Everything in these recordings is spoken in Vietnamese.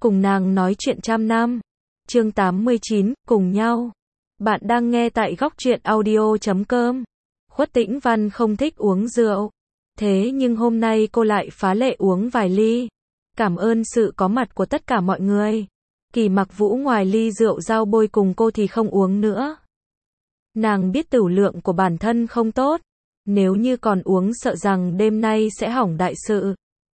cùng nàng nói chuyện trăm năm. Chương 89, cùng nhau. Bạn đang nghe tại góc truyện audio.com. Khuất Tĩnh Văn không thích uống rượu. Thế nhưng hôm nay cô lại phá lệ uống vài ly. Cảm ơn sự có mặt của tất cả mọi người. Kỳ Mặc Vũ ngoài ly rượu dao bôi cùng cô thì không uống nữa. Nàng biết tửu lượng của bản thân không tốt. Nếu như còn uống sợ rằng đêm nay sẽ hỏng đại sự.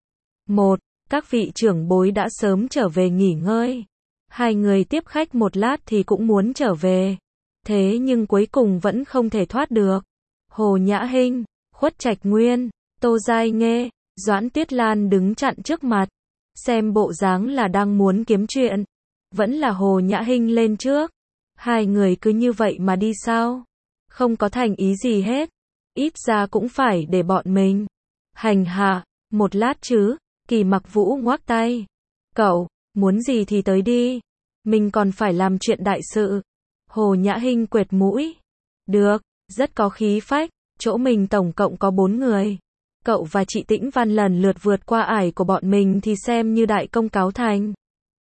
Các vị trưởng bối đã sớm trở về nghỉ ngơi. Hai người tiếp khách một lát thì cũng muốn trở về. Thế nhưng cuối cùng vẫn không thể thoát được. Hồ Nhã Hinh, Khuất Trạch Nguyên, Tô Giai Nghê, Doãn Tuyết Lan đứng chặn trước mặt. Xem bộ dáng là đang muốn kiếm chuyện. Vẫn là Hồ Nhã Hinh lên trước. Hai người cứ như vậy mà đi sao? Không có thành ý gì hết. Ít ra cũng phải để bọn mình hành hạ một lát chứ. Kỳ Mặc Vũ ngoác tay. Cậu, muốn gì thì tới đi. Mình còn phải làm chuyện đại sự. Hồ Nhã Hinh quệt mũi. Được, rất có khí phách. Chỗ mình tổng cộng có 4 người. Cậu và chị Tĩnh Văn lần lượt vượt qua ải của bọn mình thì xem như đại công cáo thành.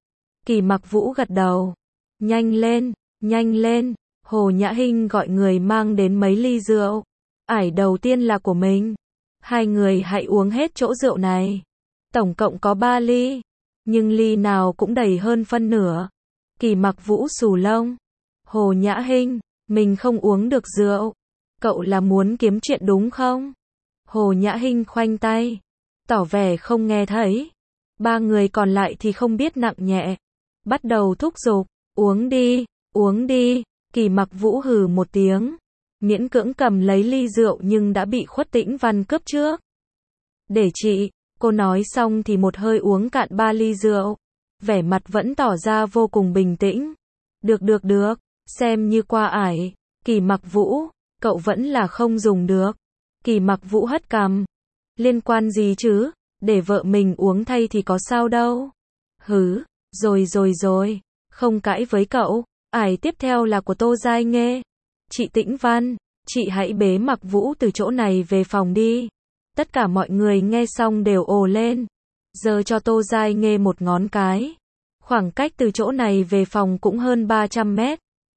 Kỳ Mặc Vũ gật đầu. Nhanh lên, nhanh lên. Hồ Nhã Hinh gọi người mang đến mấy ly rượu. Ải đầu tiên là của mình. Hai người hãy uống hết chỗ rượu này. Tổng cộng có 3 ly. Nhưng ly nào cũng đầy hơn phân nửa. Kỳ Mặc Vũ xù lông. Hồ Nhã Hinh, mình không uống được rượu. Cậu là muốn kiếm chuyện đúng không? Hồ Nhã Hinh khoanh tay. Tỏ vẻ không nghe thấy. 3 người còn lại thì không biết nặng nhẹ. Bắt đầu thúc giục. Uống đi, uống đi. Kỳ Mặc Vũ hừ một tiếng. Miễn cưỡng cầm lấy ly rượu nhưng đã bị Khuất Tĩnh Văn cướp trước. Để chị. Cô nói xong thì một hơi uống cạn 3 ly rượu. Vẻ mặt vẫn tỏ ra vô cùng bình tĩnh. Được. Xem như qua ải. Kỳ Mặc Vũ, cậu vẫn là không dùng được. Kỳ Mặc Vũ hất cằm. Liên quan gì chứ? Để vợ mình uống thay thì có sao đâu. Hứ, rồi. Không cãi với cậu. Ải tiếp theo là của Tô Giai Nghê. Chị Tĩnh Văn, chị hãy bế Mặc Vũ từ chỗ này về phòng đi. Tất cả mọi người nghe xong đều ồ lên. Giờ cho Tô Giai Nghê một ngón cái. Khoảng cách từ chỗ này về phòng cũng hơn 300 mét.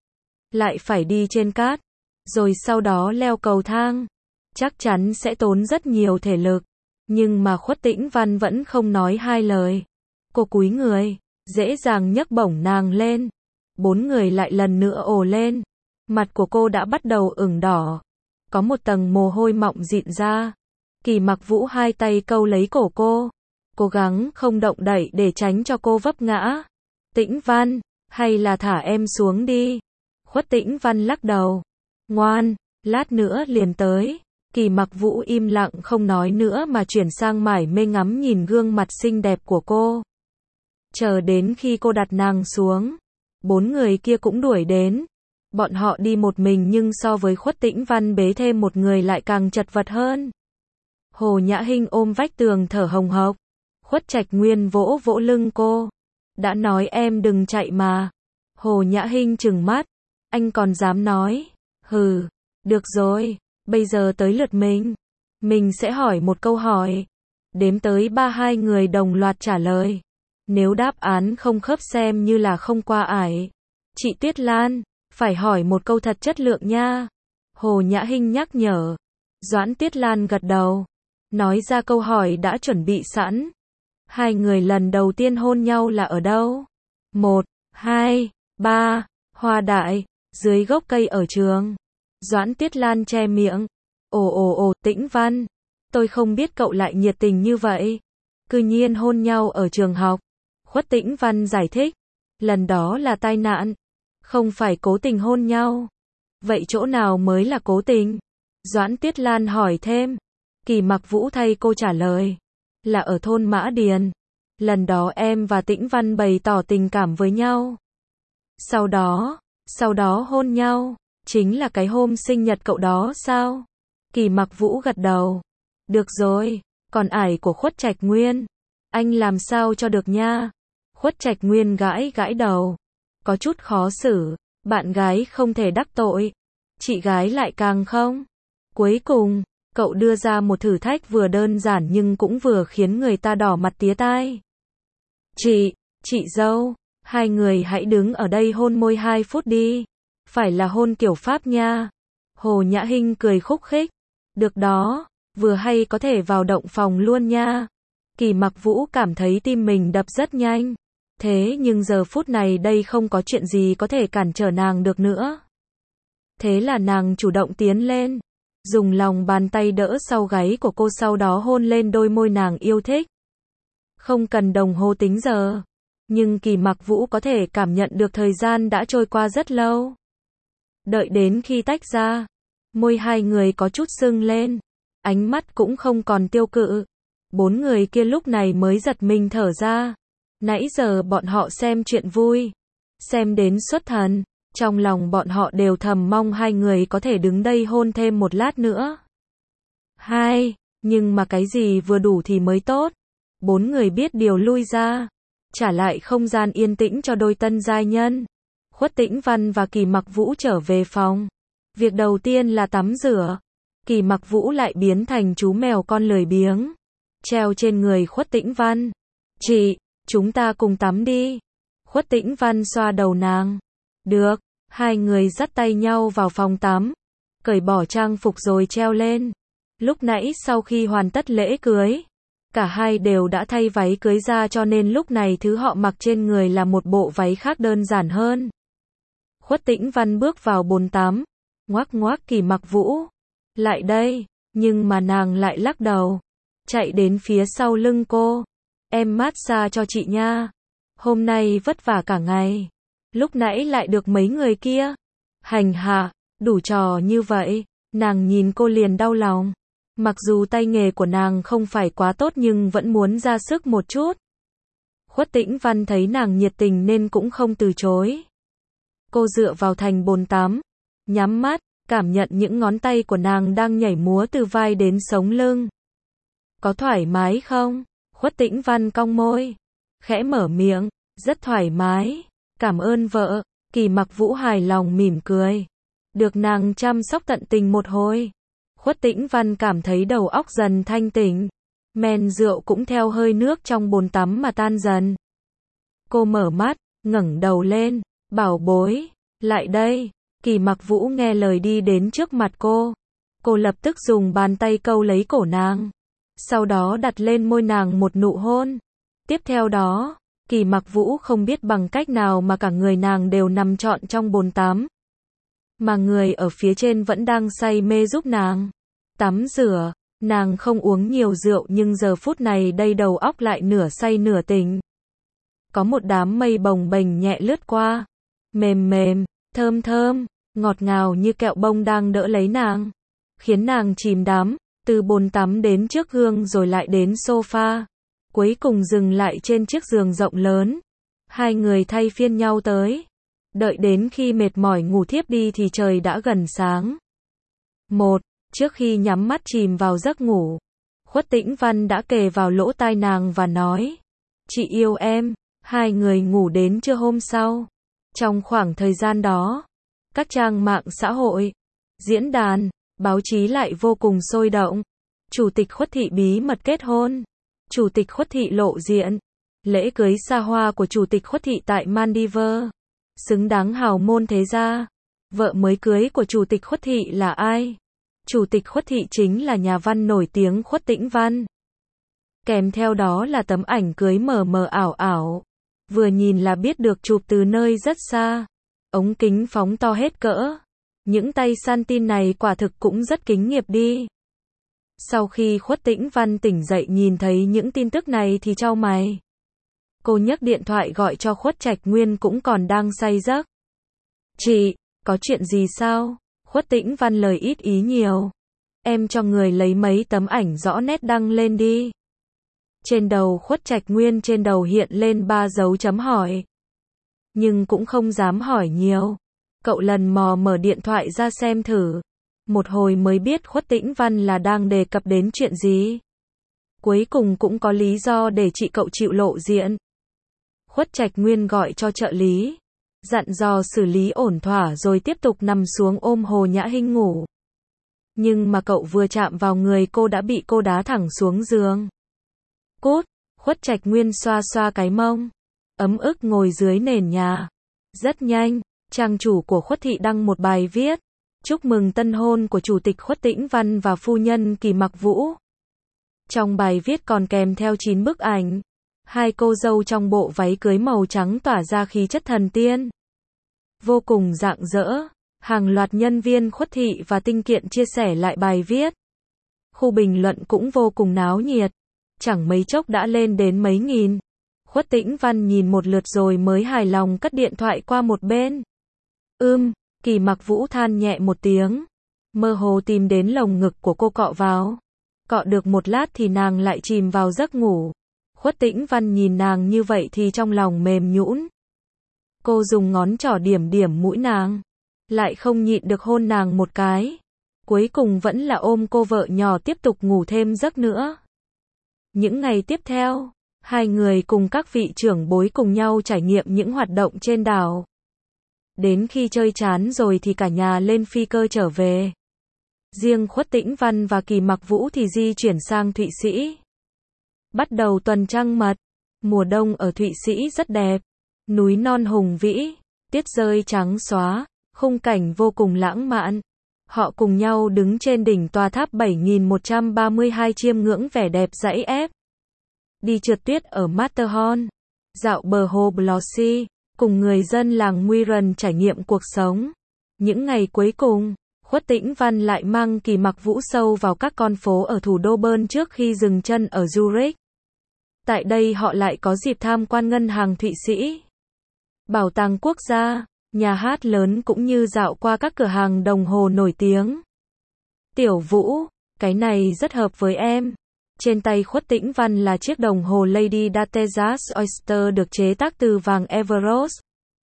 Lại phải đi trên cát. Rồi sau đó leo cầu thang. Chắc chắn sẽ tốn rất nhiều thể lực. Nhưng mà Khuất Tĩnh Văn vẫn không nói hai lời. Cô cúi người. Dễ dàng nhấc bổng nàng lên. 4 người lại lần nữa ồ lên. Mặt của cô đã bắt đầu ửng đỏ. Có một tầng mồ hôi mọng dịn ra. Kỳ Mặc Vũ hai tay câu lấy cổ cô. Cố gắng không động đậy để tránh cho cô vấp ngã. Tĩnh Văn, hay là thả em xuống đi. Khuất Tĩnh Văn lắc đầu. Ngoan, lát nữa liền tới. Kỳ Mặc Vũ im lặng không nói nữa mà chuyển sang mải mê ngắm nhìn gương mặt xinh đẹp của cô. Chờ đến khi cô đặt nàng xuống. 4 người kia cũng đuổi đến. Bọn họ đi một mình nhưng so với Khuất Tĩnh Văn bế thêm một người lại càng chật vật hơn. Hồ Nhã Hinh ôm vách tường thở hồng hộc. Khuất Trạch Nguyên vỗ vỗ lưng cô. Đã nói em đừng chạy mà. Hồ Nhã Hinh trừng mắt. Anh còn dám nói. Hừ, được rồi, bây giờ tới lượt mình. Mình sẽ hỏi một câu hỏi. Đếm tới 32 người đồng loạt trả lời. Nếu đáp án không khớp xem như là không qua ải. Chị Tuyết Lan, phải hỏi một câu thật chất lượng nha. Hồ Nhã Hinh nhắc nhở. Doãn Tuyết Lan gật đầu. Nói ra câu hỏi đã chuẩn bị sẵn. Hai người lần đầu tiên hôn nhau là ở đâu? 1, 2, 3, Hoa Đại, dưới gốc cây ở trường. Doãn Tuyết Lan che miệng. Ồ, Tĩnh Văn. Tôi không biết cậu lại nhiệt tình như vậy. Cư nhiên hôn nhau ở trường học. Khuất Tĩnh Văn giải thích. Lần đó là tai nạn. Không phải cố tình hôn nhau. Vậy chỗ nào mới là cố tình? Doãn Tuyết Lan hỏi thêm. Kỳ Mặc Vũ thay cô trả lời. Là ở thôn Mã Điền. Lần đó em và Tĩnh Văn bày tỏ tình cảm với nhau. Sau đó hôn nhau. Chính là cái hôm sinh nhật cậu đó sao? Kỳ Mặc Vũ gật đầu. Được rồi, còn ải của Khuất Trạch Nguyên. Anh làm sao cho được nha? Khuất Trạch Nguyên gãi đầu. Có chút khó xử. Bạn gái không thể đắc tội. Chị gái lại càng không. Cuối cùng, cậu đưa ra một thử thách vừa đơn giản nhưng cũng vừa khiến người ta đỏ mặt tía tai. Chị dâu, hai người hãy đứng ở đây hôn môi 2 phút đi. Phải là hôn kiểu Pháp nha. Hồ Nhã Hinh cười khúc khích. Được đó, vừa hay có thể vào động phòng luôn nha. Kỳ Mặc Vũ cảm thấy tim mình đập rất nhanh. Thế nhưng giờ phút này đây không có chuyện gì có thể cản trở nàng được nữa. Thế là nàng chủ động tiến lên, dùng lòng bàn tay đỡ sau gáy của cô, sau đó hôn lên đôi môi nàng yêu thích. Không cần đồng hồ tính giờ, nhưng Kỳ Mặc Vũ có thể cảm nhận được thời gian đã trôi qua rất lâu. Đợi đến khi tách ra, môi hai người có chút sưng lên, ánh mắt cũng không còn tiêu cự. 4 người kia lúc này mới giật mình thở ra. Nãy giờ bọn họ xem chuyện vui, xem đến xuất thần, trong lòng bọn họ đều thầm mong hai người có thể đứng đây hôn thêm một lát nữa. Nhưng mà cái gì vừa đủ thì mới tốt. 4 người biết điều lui ra, trả lại không gian yên tĩnh cho đôi tân giai nhân. Khuất Tĩnh Văn và Kỳ Mặc Vũ trở về phòng. Việc đầu tiên là tắm rửa. Kỳ Mặc Vũ lại biến thành chú mèo con lười biếng, treo trên người Khuất Tĩnh Văn. Chị, chúng ta cùng tắm đi. Khuất Tĩnh Văn xoa đầu nàng. Được, hai người dắt tay nhau vào phòng tắm, cởi bỏ trang phục rồi treo lên. Lúc nãy sau khi hoàn tất lễ cưới, cả hai đều đã thay váy cưới ra, cho nên lúc này thứ họ mặc trên người là một bộ váy khác đơn giản hơn. Khuất Tĩnh Văn bước vào bồn tắm, ngoắc ngoắc Kỳ Mặc Vũ. Lại đây, nhưng mà nàng lại lắc đầu, chạy đến phía sau lưng cô. Em massage cho chị nha. Hôm nay vất vả cả ngày. Lúc nãy lại được mấy người kia hành hạ, đủ trò như vậy. Nàng nhìn cô liền đau lòng. Mặc dù tay nghề của nàng không phải quá tốt nhưng vẫn muốn ra sức một chút. Khuất Tĩnh Văn thấy nàng nhiệt tình nên cũng không từ chối. Cô dựa vào thành bồn tắm, nhắm mắt, cảm nhận những ngón tay của nàng đang nhảy múa từ vai đến sống lưng. Có thoải mái không? Khuất Tĩnh Văn cong môi, khẽ mở miệng, rất thoải mái, cảm ơn vợ. Kỳ Mặc Vũ hài lòng mỉm cười, được nàng chăm sóc tận tình một hồi. Khuất Tĩnh Văn cảm thấy đầu óc dần thanh tỉnh, men rượu cũng theo hơi nước trong bồn tắm mà tan dần. Cô mở mắt, ngẩng đầu lên, bảo bối, lại đây. Kỳ Mặc Vũ nghe lời đi đến trước mặt cô. Cô lập tức dùng bàn tay câu lấy cổ nàng, sau đó đặt lên môi nàng một nụ hôn. Tiếp theo đó, Kỳ Mặc Vũ không biết bằng cách nào mà cả người nàng đều nằm trọn trong bồn tắm. Mà người ở phía trên vẫn đang say mê giúp nàng tắm rửa. Nàng không uống nhiều rượu nhưng giờ phút này đây đầu óc lại nửa say nửa tỉnh. Có một đám mây bồng bềnh nhẹ lướt qua, mềm mềm, thơm thơm, ngọt ngào như kẹo bông đang đỡ lấy nàng, khiến nàng chìm đắm, từ bồn tắm đến trước gương rồi lại đến sofa, cuối cùng dừng lại trên chiếc giường rộng lớn. Hai người thay phiên nhau tới, đợi đến khi mệt mỏi ngủ thiếp đi thì trời đã gần sáng. Trước khi nhắm mắt chìm vào giấc ngủ, Khuất Tĩnh Văn đã kề vào lỗ tai nàng và nói, chị yêu em. Hai người ngủ đến trưa hôm sau. Trong khoảng thời gian đó, các trang mạng xã hội, diễn đàn, báo chí lại vô cùng sôi động. Chủ tịch Khuất Thị bí mật kết hôn, Chủ tịch Khuất Thị lộ diện, lễ cưới xa hoa của Chủ tịch Khuất Thị tại Maldives, xứng đáng hào môn thế gia. Vợ mới cưới của Chủ tịch Khuất Thị là ai? Chủ tịch Khuất Thị chính là nhà văn nổi tiếng Khuất Tĩnh Văn. Kèm theo đó là tấm ảnh cưới mờ mờ ảo ảo, vừa nhìn là biết được chụp từ nơi rất xa, ống kính phóng to hết cỡ. Những tay săn tin này quả thực cũng rất kính nghiệp đi. Sau khi Khuất Tĩnh Văn tỉnh dậy nhìn thấy những tin tức này thì chau mày. Cô nhấc điện thoại gọi cho Khuất Trạch Nguyên cũng còn đang say giấc. Chị, có chuyện gì sao? Khuất Tĩnh Văn lời ít ý nhiều. Em cho người lấy mấy tấm ảnh rõ nét đăng lên đi. Trên đầu Khuất Trạch Nguyên trên đầu hiện lên 3 dấu chấm hỏi. Nhưng cũng không dám hỏi nhiều. Cậu lần mò mở điện thoại ra xem thử. Một hồi mới biết Khuất Tĩnh Văn là đang đề cập đến chuyện gì. Cuối cùng cũng có lý do để chị cậu chịu lộ diện. Khuất Trạch Nguyên gọi cho trợ lý, dặn dò xử lý ổn thỏa rồi tiếp tục nằm xuống ôm Hồ Nhã Hinh ngủ. Nhưng mà cậu vừa chạm vào người cô đã bị cô đá thẳng xuống giường. Cút, Khuất Trạch Nguyên xoa xoa cái mông. ấm ức ngồi dưới nền nhà. Rất nhanh, trang chủ của Khuất Thị đăng một bài viết, chúc mừng tân hôn của Chủ tịch Khuất Tĩnh Văn và phu nhân Kỳ Mặc Vũ. Trong bài viết còn kèm theo 9 bức ảnh. Hai cô dâu trong bộ váy cưới màu trắng tỏa ra khí chất thần tiên. Vô cùng rạng rỡ. Hàng loạt nhân viên Khuất Thị và Tinh Kiện chia sẻ lại bài viết. Khu bình luận cũng vô cùng náo nhiệt. Chẳng mấy chốc đã lên đến mấy nghìn. Khuất Tĩnh Văn nhìn một lượt rồi mới hài lòng cất điện thoại qua một bên. Kỳ Mặc Vũ than nhẹ một tiếng. Mơ hồ tìm đến lồng ngực của cô cọ vào. Cọ được một lát thì nàng lại chìm vào giấc ngủ. Khuất Tĩnh Văn nhìn nàng như vậy thì trong lòng mềm nhũn. Cô dùng ngón trỏ điểm điểm mũi nàng. Lại không nhịn được hôn nàng một cái. Cuối cùng vẫn là ôm cô vợ nhỏ tiếp tục ngủ thêm giấc nữa. Những ngày tiếp theo, hai người cùng các vị trưởng bối cùng nhau trải nghiệm những hoạt động trên đảo. Đến khi chơi chán rồi thì cả nhà lên phi cơ trở về. Riêng Khuất Tĩnh Văn và Kỳ Mặc Vũ thì di chuyển sang Thụy Sĩ. Bắt đầu tuần trăng mật. Mùa đông ở Thụy Sĩ rất đẹp. Núi non hùng vĩ, tuyết rơi trắng xóa, khung cảnh vô cùng lãng mạn. Họ cùng nhau đứng trên đỉnh tòa tháp 7132 chiêm ngưỡng vẻ đẹp dãy ép. Đi trượt tuyết ở Matterhorn, dạo bờ hồ Blossy, cùng người dân làng Muiren trải nghiệm cuộc sống. Những ngày cuối cùng, Khuất Tĩnh Văn lại mang Kỳ Mặc Vũ sâu vào các con phố ở thủ đô Bern trước khi dừng chân ở Zurich. Tại đây họ lại có dịp tham quan ngân hàng Thụy Sĩ, bảo tàng quốc gia, nhà hát lớn cũng như dạo qua các cửa hàng đồng hồ nổi tiếng. Tiểu Vũ, cái này rất hợp với em. Trên tay Khuất Tĩnh Văn là chiếc đồng hồ Lady Datejust Oyster được chế tác từ vàng Everose.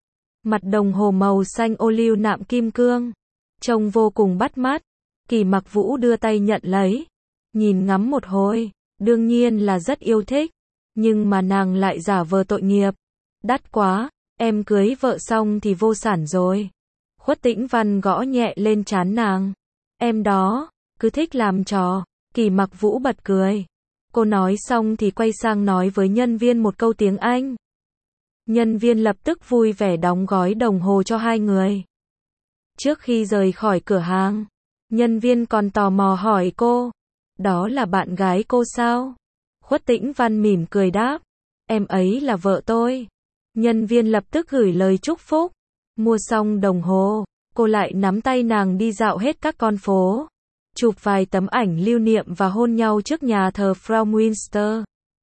Mặt đồng hồ màu xanh ô liu nạm kim cương. Trông vô cùng bắt mắt. Kỳ Mặc Vũ đưa tay nhận lấy. Nhìn ngắm một hồi. Đương nhiên là rất yêu thích. Nhưng mà nàng lại giả vờ tội nghiệp. Đắt quá, em cưới vợ xong thì vô sản rồi. Khuất Tĩnh Văn gõ nhẹ lên trán nàng. Em đó, cứ thích làm trò. Kỳ Mặc Vũ bật cười. Cô nói xong thì quay sang nói với nhân viên một câu tiếng Anh. Nhân viên lập tức vui vẻ đóng gói đồng hồ cho hai người. Trước khi rời khỏi cửa hàng, nhân viên còn tò mò hỏi cô. Đó là bạn gái cô sao? Khuất Tĩnh Văn mỉm cười đáp. Em ấy là vợ tôi. Nhân viên lập tức gửi lời chúc phúc. Mua xong đồng hồ, cô lại nắm tay nàng đi dạo hết các con phố. Chụp vài tấm ảnh lưu niệm và hôn nhau trước nhà thờ Frau Münster.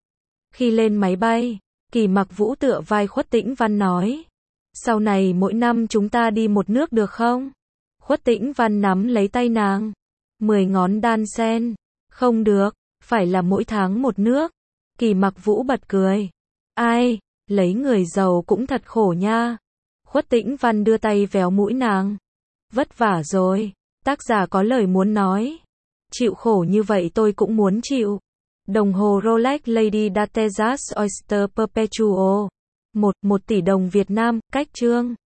Khi lên máy bay, Kỳ Mặc Vũ tựa vai Khuất Tĩnh Văn nói. Sau này mỗi năm chúng ta đi một nước được không? Khuất Tĩnh Văn nắm lấy tay nàng. 10 ngón đan sen. Không được, phải là mỗi tháng một nước. Kỳ Mặc Vũ bật cười. Ai, lấy người giàu cũng thật khổ nha. Khuất Tĩnh Văn đưa tay véo mũi nàng. Vất vả rồi. Tác giả có lời muốn nói. Chịu khổ như vậy tôi cũng muốn chịu. Đồng hồ Rolex Lady Datejust Oyster Perpetual. 1 tỷ đồng Việt Nam, cách chương.